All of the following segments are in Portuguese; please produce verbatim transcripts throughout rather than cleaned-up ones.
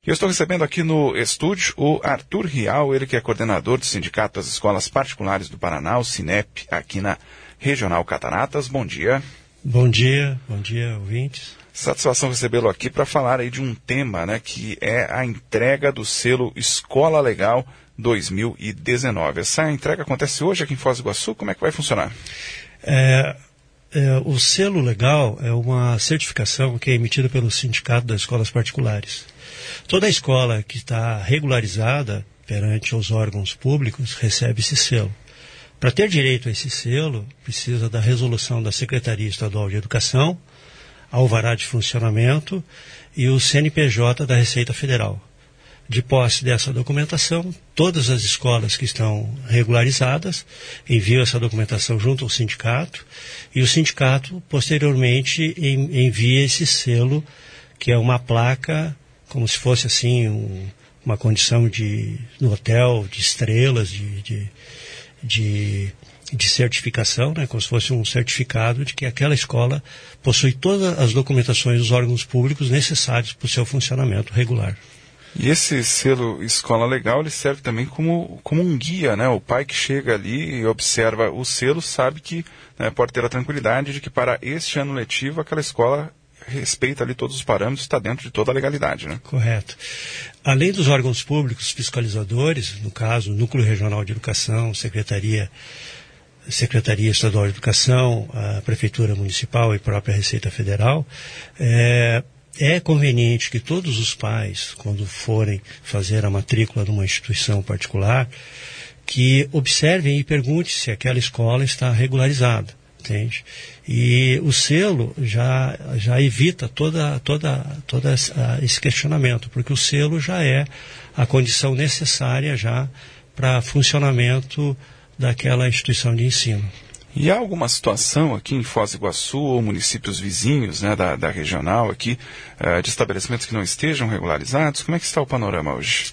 Eu estou recebendo aqui no estúdio o Arthur Rial, ele que é coordenador do Sindicato das Escolas Particulares do Paraná, o SINEP, aqui na Regional Cataratas. Bom dia. Bom dia, bom dia, ouvintes. Satisfação recebê-lo aqui para falar aí de um tema, né, que é a entrega do selo Escola Legal dois mil e dezenove. Essa entrega acontece hoje aqui em Foz do Iguaçu, como é que vai funcionar? É, é, o selo legal é uma certificação que é emitida pelo Sindicato das Escolas Particulares. Toda escola que está regularizada perante os órgãos públicos recebe esse selo. Para ter direito a esse selo, precisa da resolução da Secretaria Estadual de Educação, alvará de funcionamento e o C N P J da Receita Federal. De posse dessa documentação, todas as escolas que estão regularizadas enviam essa documentação junto ao sindicato e o sindicato, posteriormente, envia esse selo, que é uma placa, como se fosse assim um, uma condição de no hotel, de estrelas, de, de, de, de certificação, né, como se fosse um certificado de que aquela escola possui todas as documentações dos órgãos públicos necessários para o seu funcionamento regular. E esse selo Escola Legal, ele serve também como, como um guia, né? O pai que chega ali e observa o selo sabe que, né, pode ter a tranquilidade de que para este ano letivo aquela escola respeita ali todos os parâmetros, está dentro de toda a legalidade, né? Correto. Além dos órgãos públicos fiscalizadores, no caso, Núcleo Regional de Educação, Secretaria, Secretaria Estadual de Educação, a Prefeitura Municipal e própria Receita Federal, é, é conveniente que todos os pais, quando forem fazer a matrícula numa instituição particular, que observem e perguntem se aquela escola está regularizada. Entende? E o selo já, já evita toda, toda, toda esse questionamento, porque o selo já é a condição necessária já para funcionamento daquela instituição de ensino. E há alguma situação aqui em Foz do Iguaçu ou municípios vizinhos, né, da, da regional aqui, uh, de estabelecimentos que não estejam regularizados? Como é que está o panorama hoje?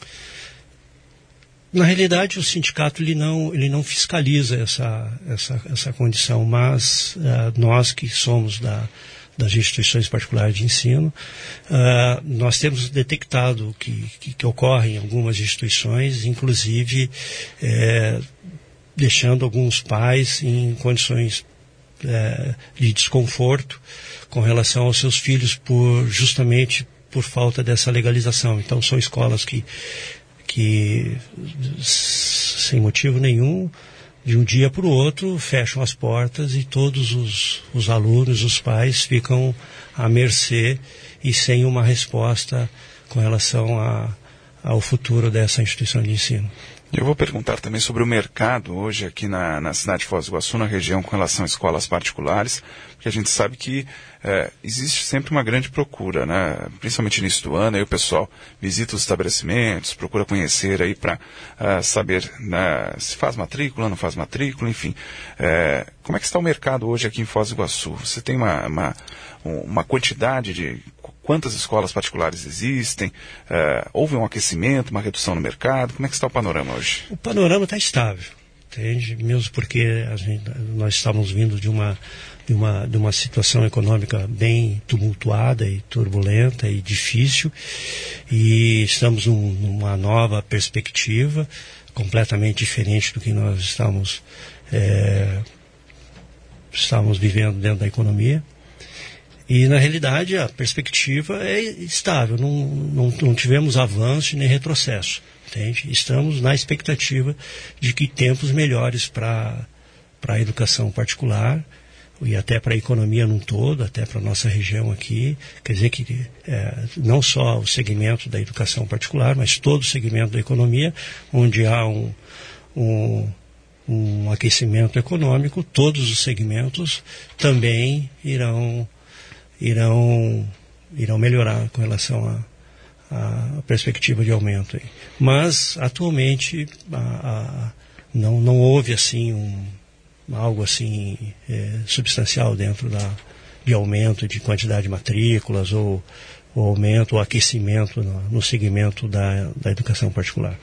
Na realidade, o sindicato ele não, ele não fiscaliza essa, essa, essa condição, mas uh, nós que somos da, das instituições particulares de ensino, uh, nós temos detectado que, que, que ocorre em algumas instituições, inclusive eh, deixando alguns pais em condições eh, de desconforto com relação aos seus filhos, por, justamente por falta dessa legalização. Então, são escolas que que, sem motivo nenhum, de um dia para o outro, fecham as portas e todos os, os alunos, os pais, ficam à mercê e sem uma resposta com relação a, ao futuro dessa instituição de ensino. Eu vou perguntar também sobre o mercado hoje aqui na, na cidade de Foz do Iguaçu, na região, com relação a escolas particulares, porque a gente sabe que é, existe sempre uma grande procura, né? Principalmente no início do ano, aí o pessoal visita os estabelecimentos, procura conhecer aí para uh, saber, né, se faz matrícula, não faz matrícula, enfim. É, como é que está o mercado hoje aqui em Foz do Iguaçu? Você tem uma, uma, uma quantidade de quantas escolas particulares existem? Uh, houve um aquecimento, uma redução no mercado? Como é que está o panorama hoje? O panorama está estável, entende? Mesmo porque a gente, nós estamos vindo de uma, de, uma, de uma situação econômica bem tumultuada e turbulenta e difícil, e estamos num, numa nova perspectiva, completamente diferente do que nós estamos, é, estamos vivendo dentro da economia. E, na realidade, a perspectiva é estável, não, não, não tivemos avanço nem retrocesso, entende? Estamos na expectativa de que tempos melhores para a educação particular e até para a economia num todo, até para a nossa região aqui, quer dizer que é, não só o segmento da educação particular, mas todo o segmento da economia, onde há um, um, um aquecimento econômico, todos os segmentos também irão irão, irão melhorar com relação à perspectiva de aumento. Aí. Mas, atualmente, a, a, não, não houve assim, um, algo assim, é, substancial dentro da, de aumento de quantidade de matrículas ou, ou aumento ou aquecimento no, no segmento da, da educação particular.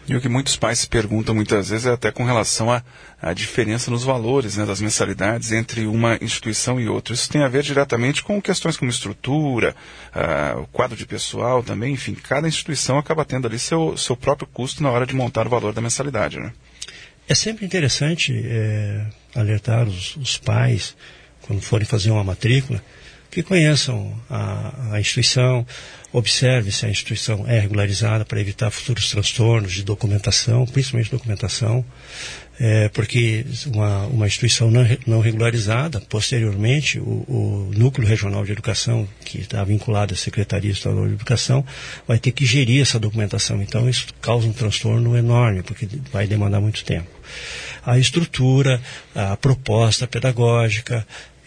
E o que muitos pais se perguntam muitas vezes é até com relação à, à diferença nos valores, né, das mensalidades entre uma instituição e outra. Isso tem a ver diretamente com questões como estrutura, uh, o quadro de pessoal também, enfim, cada instituição acaba tendo ali seu, seu próprio custo na hora de montar o valor da mensalidade, né? É sempre interessante é, alertar os, os pais, quando forem fazer uma matrícula, que conheçam a, a instituição, observe se a instituição é regularizada para evitar futuros transtornos de documentação, principalmente documentação, é, porque uma, uma instituição não, não regularizada, posteriormente, o, o Núcleo Regional de Educação, que está vinculado à Secretaria Estadual de Educação, vai ter que gerir essa documentação. Então, isso causa um transtorno enorme, porque vai demandar muito tempo. A estrutura, a proposta pedagógica,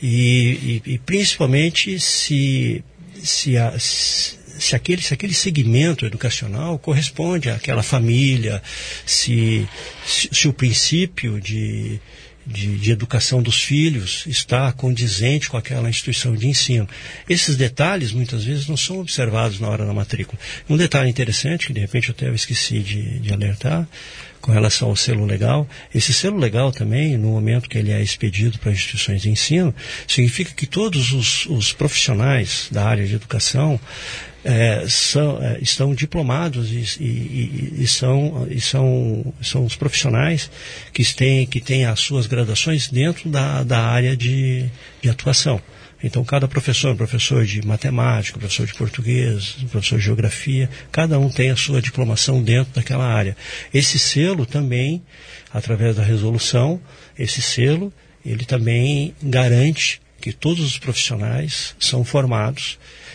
e, e, e principalmente se, se, a, se, aquele, se aquele segmento educacional corresponde àquela família, se, se, se o princípio de, de, de educação dos filhos está condizente com aquela instituição de ensino. Esses detalhes muitas vezes não são observados na hora da matrícula. Um detalhe interessante, que de repente eu até esqueci de, de alertar, com relação ao selo legal, esse selo legal também, no momento que ele é expedido para instituições de ensino, significa que todos os, os profissionais da área de educação é, são, é, estão diplomados e, e, e, são, e são, são os profissionais que têm, que têm as suas graduações dentro da, da área de, de atuação. Então, cada professor, professor de matemática, professor de português, professor de geografia, cada um tem a sua diplomação dentro daquela área. Esse selo também, através da resolução, esse selo, ele também garante que todos os profissionais são formados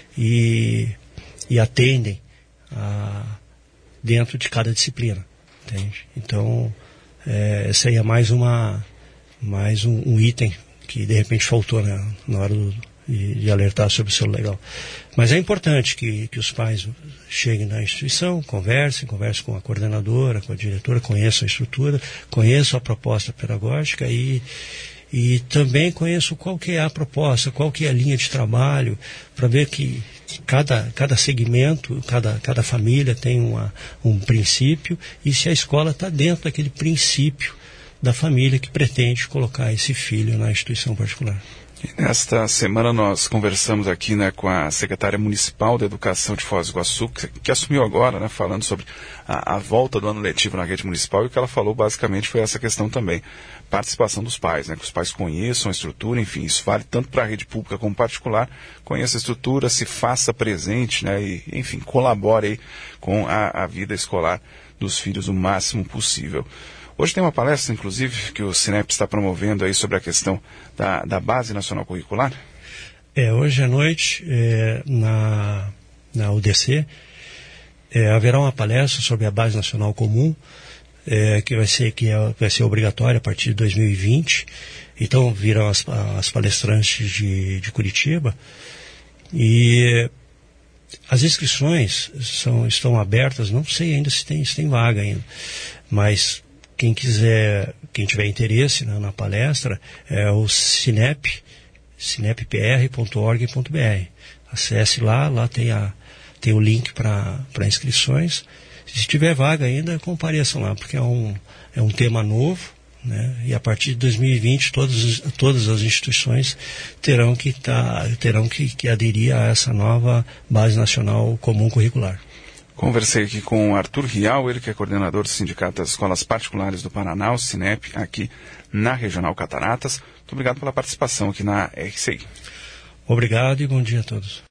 e, e atendem a, dentro de cada disciplina, entende? Então, é, essa aí é mais, uma, mais um, um item que de repente faltou, né, na hora do, de, de alertar sobre o selo legal. Mas é importante que, que os pais cheguem na instituição, conversem, conversem com a coordenadora, com a diretora, conheçam a estrutura, conheçam a proposta pedagógica e, e também conheçam qual que é a proposta, qual que é a linha de trabalho, para ver que cada, cada segmento, cada, cada família tem uma, um princípio e se a escola está dentro daquele princípio da família que pretende colocar esse filho na instituição particular. E nesta semana nós conversamos aqui, né, com a secretária municipal de Educação de Foz do Iguaçu, que, que assumiu agora, né, falando sobre a, a volta do ano letivo na rede municipal, e o que ela falou basicamente foi essa questão também, participação dos pais, né, que os pais conheçam a estrutura, enfim, isso vale tanto para a rede pública como particular, conheça a estrutura, se faça presente, né, e, enfim, colabore aí com a, a vida escolar dos filhos o máximo possível. Hoje tem uma palestra, inclusive, que o Cinep está promovendo aí sobre a questão da, da Base Nacional Curricular. É, hoje à noite, é, na, na U D C, é, haverá uma palestra sobre a Base Nacional Comum, é, que, vai ser, que é, vai ser obrigatória a partir de dois mil e vinte. Então virão as, as palestrantes de, de Curitiba. E as inscrições são, estão abertas, não sei ainda se tem, se tem vaga ainda, mas quem quiser, quem tiver interesse, né, na palestra, é o Cinep, cinep p r ponto org ponto b r. Acesse lá, lá tem, a, tem o link para inscrições. Se tiver vaga ainda, compareçam lá, porque é um, é um tema novo, né, e a partir de dois mil e vinte todas, todas as instituições terão que, tá, terão que, que aderir a essa nova Base Nacional Comum Curricular. Conversei aqui com o Arthur Rial, ele que é coordenador do Sindicato das Escolas Particulares do Paraná, o Cinep, aqui na Regional Cataratas. Muito obrigado pela participação aqui na R C I. Obrigado e bom dia a todos.